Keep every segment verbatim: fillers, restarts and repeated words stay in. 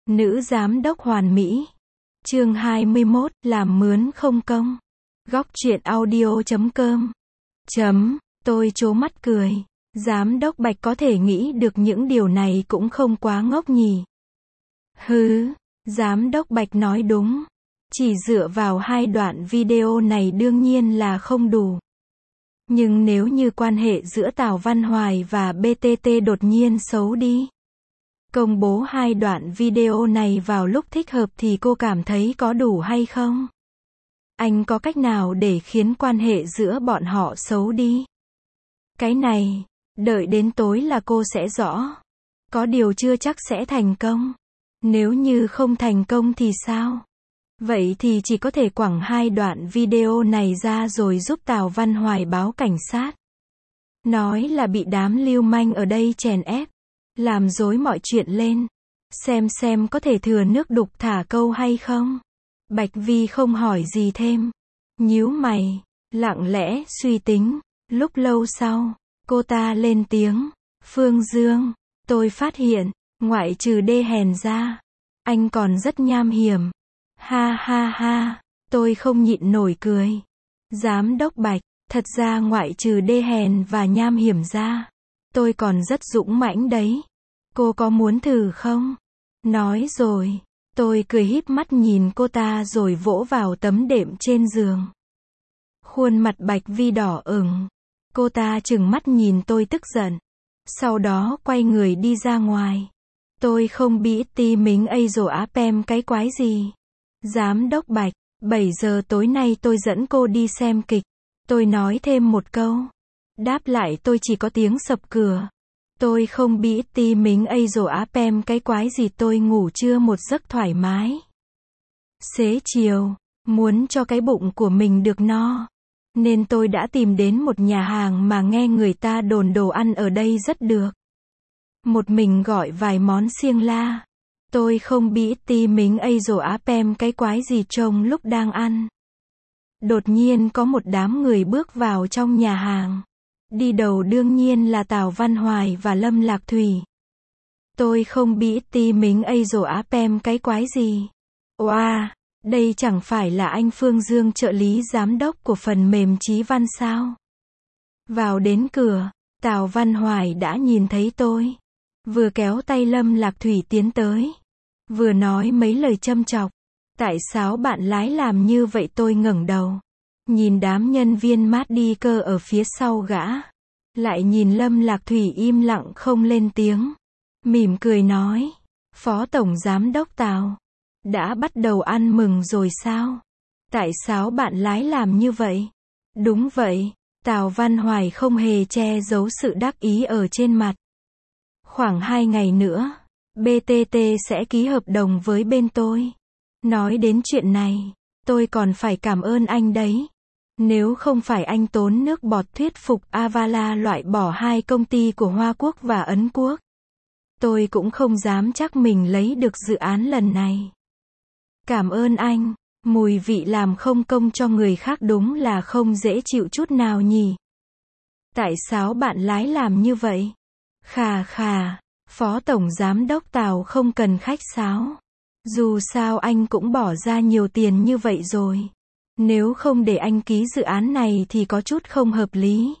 Nữ giám đốc hoàn mỹ. Chương hai mươi mốt, làm mướn không công. Góc truyện audio chấm com. Chấm, tôi trố mắt cười. Giám đốc Bạch có thể nghĩ được những điều này cũng không quá ngốc nhỉ. Hứ, giám đốc Bạch nói đúng. Chỉ dựa vào hai đoạn video này đương nhiên là không đủ. Nhưng nếu như quan hệ giữa Tào Văn Hoài và bê tê tê đột nhiên xấu đi, công bố hai đoạn video này vào lúc thích hợp thì cô cảm thấy có đủ hay không? Anh có cách nào để khiến quan hệ giữa bọn họ xấu đi? Cái này, đợi đến tối là cô sẽ rõ. Có điều chưa chắc sẽ thành công. Nếu như không thành công thì sao? Vậy thì chỉ có thể quẳng hai đoạn video này ra rồi giúp Tào Văn Hoài báo cảnh sát. Nói là bị đám lưu manh ở đây chèn ép, làm rối mọi chuyện lên. Xem xem có thể thừa nước đục thả câu hay không. Bạch Vi không hỏi gì thêm. Nhíu mày, lặng lẽ suy tính. Lúc lâu sau, cô ta lên tiếng. Phương Dương, tôi phát hiện, ngoại trừ đê hèn ra, anh còn rất nham hiểm. Ha ha ha, tôi không nhịn nổi cười. Giám đốc Bạch, thật ra ngoại trừ đê hèn và nham hiểm ra, tôi còn rất dũng mãnh đấy. Cô có muốn thử không? Nói rồi, tôi cười híp mắt nhìn cô ta rồi vỗ vào tấm đệm trên giường. Khuôn mặt Bạch Vi đỏ ửng. Cô ta trừng mắt nhìn tôi tức giận. Sau đó quay người đi ra ngoài. Tôi không bị tí mính ây rồ á pem cái quái gì. Giám đốc Bạch, bảy giờ tối nay tôi dẫn cô đi xem kịch. Tôi nói thêm một câu. Đáp lại tôi chỉ có tiếng sập cửa. Tôi không bị tí mính ây rồ á pem cái quái gì, tôi ngủ trưa một giấc thoải mái. Xế chiều, muốn cho cái bụng của mình được no, nên tôi đã tìm đến một nhà hàng mà nghe người ta đồn đồ ăn ở đây rất được. Một mình gọi vài món xiêng la. Tôi không bị tí mính ây rồ á pem cái quái gì trong lúc đang ăn. Đột nhiên có một đám người bước vào trong nhà hàng. Đi đầu đương nhiên là Tào Văn Hoài và Lâm Lạc Thủy. Tôi không bị tí mính ây rồ á pem cái quái gì. Oa, wow, đây chẳng phải là anh Phương Dương, trợ lý giám đốc của phần mềm Chí Văn sao? Vào đến cửa, Tào Văn Hoài đã nhìn thấy tôi. Vừa kéo tay Lâm Lạc Thủy tiến tới, vừa nói mấy lời châm chọc. Tại sao bạn lái làm như vậy? Tôi ngẩng đầu, nhìn đám nhân viên mát đi cơ ở phía sau gã. Lại nhìn Lâm Lạc Thủy im lặng không lên tiếng. Mỉm cười nói. Phó Tổng Giám đốc Tào, đã bắt đầu ăn mừng rồi sao? Tại sao bạn lái làm như vậy? Đúng vậy. Tào Văn Hoài không hề che giấu sự đắc ý ở trên mặt. Khoảng hai ngày nữa, bê tê tê sẽ ký hợp đồng với bên tôi. Nói đến chuyện này, tôi còn phải cảm ơn anh đấy. Nếu không phải anh tốn nước bọt thuyết phục Avala loại bỏ hai công ty của Hoa Quốc và Ấn Quốc, tôi cũng không dám chắc mình lấy được dự án lần này. Cảm ơn anh. Mùi vị làm không công cho người khác đúng là không dễ chịu chút nào nhỉ. Tại sao bạn lái làm như vậy? Khà khà, Phó Tổng Giám đốc Tào không cần khách sáo. Dù sao anh cũng bỏ ra nhiều tiền như vậy rồi. Nếu không để anh ký dự án này thì có chút không hợp lý.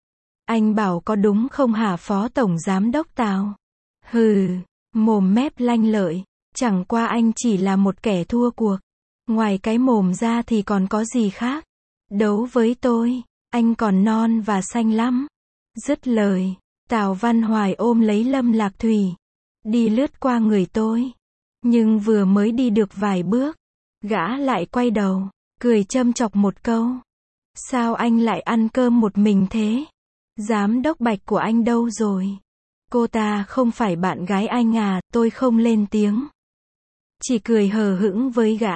Anh bảo có đúng không hả Phó Tổng Giám đốc Tào? Hừ, mồm mép lanh lợi. Chẳng qua anh chỉ là một kẻ thua cuộc. Ngoài cái mồm ra thì còn có gì khác. Đấu với tôi, anh còn non và xanh lắm. Dứt lời, Tào Văn Hoài ôm lấy Lâm Lạc Thủy, đi lướt qua người tôi. Nhưng vừa mới đi được vài bước, gã lại quay đầu, cười châm chọc một câu. Sao anh lại ăn cơm một mình thế? Giám đốc Bạch của anh đâu rồi? Cô ta không phải bạn gái anh à? Tôi không lên tiếng, chỉ cười hờ hững với gã.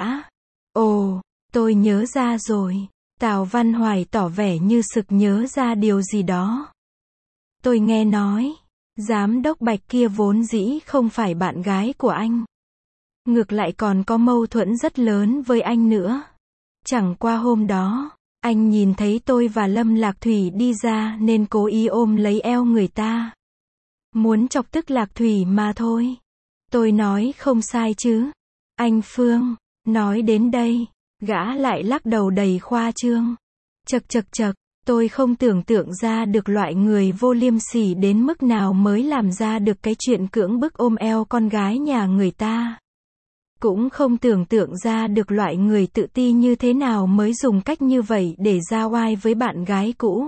Ồ, tôi nhớ ra rồi. Tào Văn Hoài tỏ vẻ như sực nhớ ra điều gì đó. Tôi nghe nói, giám đốc Bạch kia vốn dĩ không phải bạn gái của anh. Ngược lại còn có mâu thuẫn rất lớn với anh nữa. Chẳng qua hôm đó, anh nhìn thấy tôi và Lâm Lạc Thủy đi ra nên cố ý ôm lấy eo người ta. Muốn chọc tức Lạc Thủy mà thôi. Tôi nói không sai chứ. Anh Phương. Nói đến đây, gã lại lắc đầu đầy khoa trương. Chậc chậc chậc, tôi không tưởng tượng ra được loại người vô liêm sỉ đến mức nào mới làm ra được cái chuyện cưỡng bức ôm eo con gái nhà người ta. Cũng không tưởng tượng ra được loại người tự ti như thế nào mới dùng cách như vậy để ra oai với bạn gái cũ.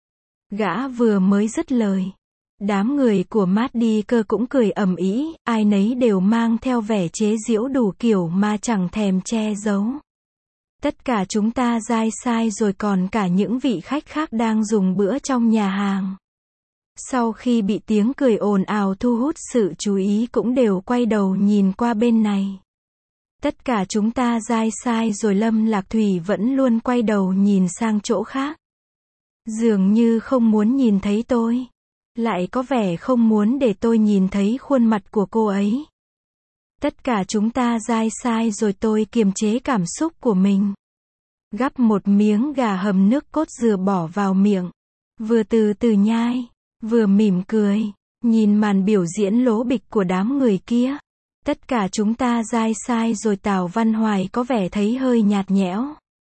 Gã vừa mới dứt lời, đám người của Maddie cơ cũng cười ầm ĩ, ai nấy đều mang theo vẻ chế giễu đủ kiểu mà chẳng thèm che giấu. Tất cả chúng ta dai sai rồi, còn cả những vị khách khác đang dùng bữa trong nhà hàng. Sau khi bị tiếng cười ồn ào thu hút sự chú ý cũng đều quay đầu nhìn qua bên này. Tất cả chúng ta dai sai rồi, Lâm Lạc Thủy vẫn luôn quay đầu nhìn sang chỗ khác. Dường như không muốn nhìn thấy tôi. Lại có vẻ không muốn để tôi nhìn thấy khuôn mặt của cô ấy. Tất cả chúng ta dai sai rồi, tôi kiềm chế cảm xúc của mình. Gắp một miếng gà hầm nước cốt dừa bỏ vào miệng. Vừa từ từ nhai, vừa mỉm cười, nhìn màn biểu diễn lố bịch của đám người kia. Tất cả chúng ta dai sai rồi, Tào Văn Hoài có vẻ thấy hơi nhạt nhẽo.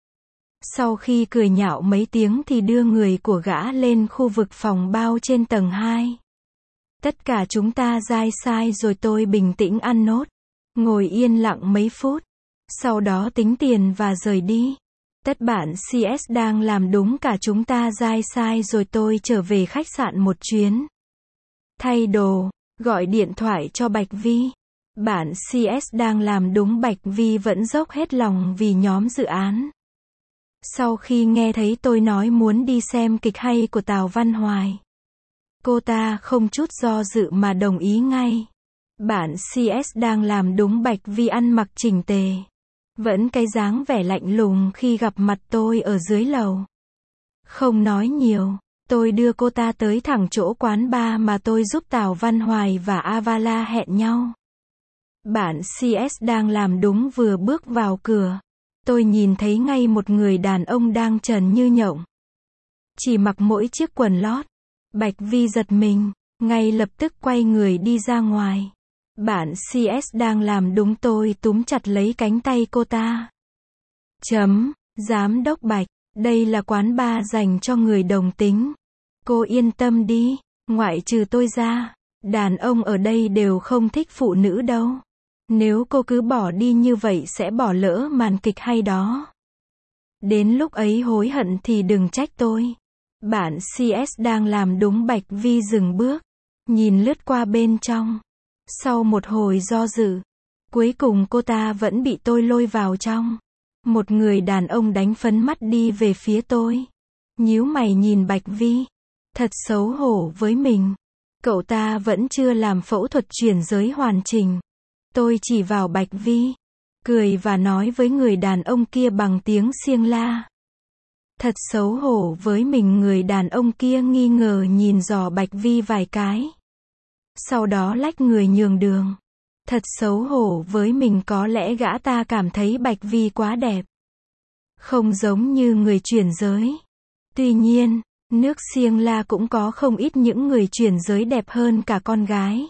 Sau khi cười nhạo mấy tiếng thì đưa người của gã lên khu vực phòng bao trên tầng hai. Tất cả chúng ta dai sai rồi, tôi bình tĩnh ăn nốt. Ngồi yên lặng mấy phút. Sau đó tính tiền và rời đi. Tất bạn xê ét đang làm đúng, cả chúng ta dai sai rồi, tôi trở về khách sạn một chuyến. Thay đồ, gọi điện thoại cho Bạch Vi. Bạn xê ét đang làm đúng, Bạch Vi vẫn dốc hết lòng vì nhóm dự án. Sau khi nghe thấy tôi nói muốn đi xem kịch hay của Tào Văn Hoài, cô ta không chút do dự mà đồng ý ngay. Bạn xê ét đang làm đúng, Bạch Vi ăn mặc chỉnh tề. Vẫn cái dáng vẻ lạnh lùng khi gặp mặt tôi ở dưới lầu. Không nói nhiều, tôi đưa cô ta tới thẳng chỗ quán bar mà tôi giúp Tào Văn Hoài và Avala hẹn nhau. Bạn xê ét đang làm đúng vừa bước vào cửa, tôi nhìn thấy ngay một người đàn ông đang trần như nhộng. Chỉ mặc mỗi chiếc quần lót. Bạch Vi giật mình, ngay lập tức quay người đi ra ngoài. Bạn xê ét đang làm đúng, tôi túm chặt lấy cánh tay cô ta. Chấm, Giám đốc Bạch, đây là quán bar dành cho người đồng tính. Cô yên tâm đi, ngoại trừ tôi ra, đàn ông ở đây đều không thích phụ nữ đâu. Nếu cô cứ bỏ đi như vậy sẽ bỏ lỡ màn kịch hay đó. Đến lúc ấy hối hận thì đừng trách tôi. Bạn xê ét đang làm đúng. Bạch Vi dừng bước, nhìn lướt qua bên trong. Sau một hồi do dự, cuối cùng cô ta vẫn bị tôi lôi vào trong. Một người đàn ông đánh phấn mắt đi về phía tôi. Nhíu mày nhìn Bạch Vi. Thật xấu hổ với mình. Cậu ta vẫn chưa làm phẫu thuật chuyển giới hoàn chỉnh. Tôi chỉ vào Bạch Vi, cười và nói với người đàn ông kia bằng tiếng Xiêng La. Thật xấu hổ với mình. Người đàn ông kia nghi ngờ nhìn dò Bạch Vi vài cái. Sau đó lách người nhường đường. Thật xấu hổ với mình. Có lẽ gã ta cảm thấy Bạch Vi quá đẹp. Không giống như người chuyển giới. Tuy nhiên, nước Xiêng La cũng có không ít những người chuyển giới đẹp hơn cả con gái.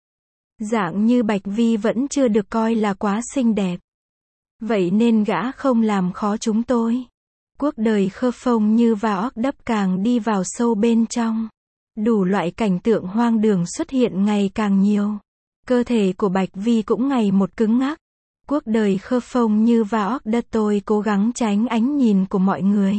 Dạng như Bạch Vi vẫn chưa được coi là quá xinh đẹp. Vậy nên gã không làm khó chúng tôi. Cuộc đời khơ phông như và óc đắp càng đi vào sâu bên trong. Đủ loại cảnh tượng hoang đường xuất hiện ngày càng nhiều. Cơ thể của Bạch Vi cũng ngày một cứng ngắc. Cuộc đời khơ phông như và óc đất, tôi cố gắng tránh ánh nhìn của mọi người.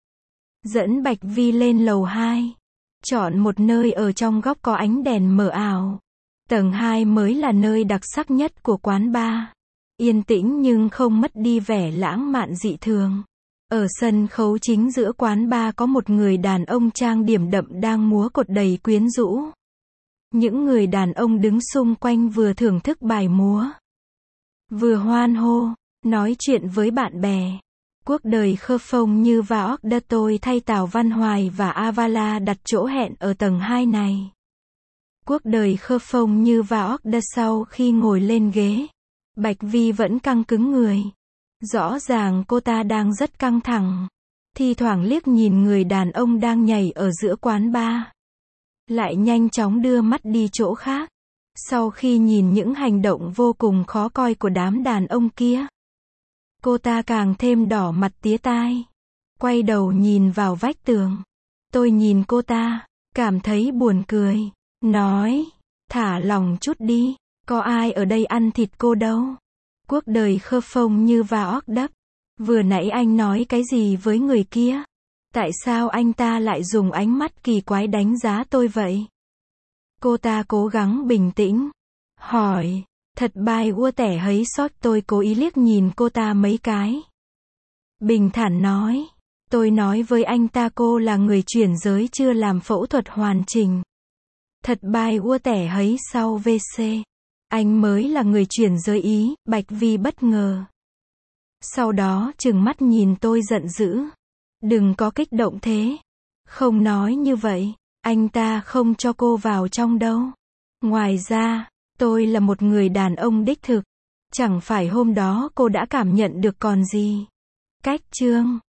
Dẫn Bạch Vi lên lầu hai. Chọn một nơi ở trong góc có ánh đèn mờ ảo. Tầng hai mới là nơi đặc sắc nhất của quán bar. Yên tĩnh nhưng không mất đi vẻ lãng mạn dị thường. Ở sân khấu chính giữa quán bar có một người đàn ông trang điểm đậm đang múa cột đầy quyến rũ. Những người đàn ông đứng xung quanh vừa thưởng thức bài múa, vừa hoan hô, nói chuyện với bạn bè. Cuộc đời khơ phông như và óc đất, tôi thay Tào Văn Hoài và Avala đặt chỗ hẹn ở tầng hai này. Cuộc đời khơ phông như và óc đất. Sau khi ngồi lên ghế, Bạch Vi vẫn căng cứng người. Rõ ràng cô ta đang rất căng thẳng. Thi thoảng liếc nhìn người đàn ông đang nhảy ở giữa quán bar. Lại nhanh chóng đưa mắt đi chỗ khác. Sau khi nhìn những hành động vô cùng khó coi của đám đàn ông kia, cô ta càng thêm đỏ mặt tía tai. Quay đầu nhìn vào vách tường. Tôi nhìn cô ta, cảm thấy buồn cười. Nói, thả lòng chút đi, có ai ở đây ăn thịt cô đâu. Cuộc đời khơ phông như va óc đắp. Vừa nãy anh nói cái gì với người kia? Tại sao anh ta lại dùng ánh mắt kỳ quái đánh giá tôi vậy? Cô ta cố gắng bình tĩnh. Hỏi, thật bài ua tẻ hấy sót. Tôi cố ý liếc nhìn cô ta mấy cái. Bình thản nói, tôi nói với anh ta cô là người chuyển giới chưa làm phẫu thuật hoàn chỉnh. Thật bài ua tẻ hấy sau vê xê. Anh mới là người chuyển giới Ý, Bạch Vi bất ngờ. Sau đó trừng mắt nhìn tôi giận dữ. Đừng có kích động thế. Không nói như vậy, anh ta không cho cô vào trong đâu. Ngoài ra, tôi là một người đàn ông đích thực. Chẳng phải hôm đó cô đã cảm nhận được còn gì. Cách chương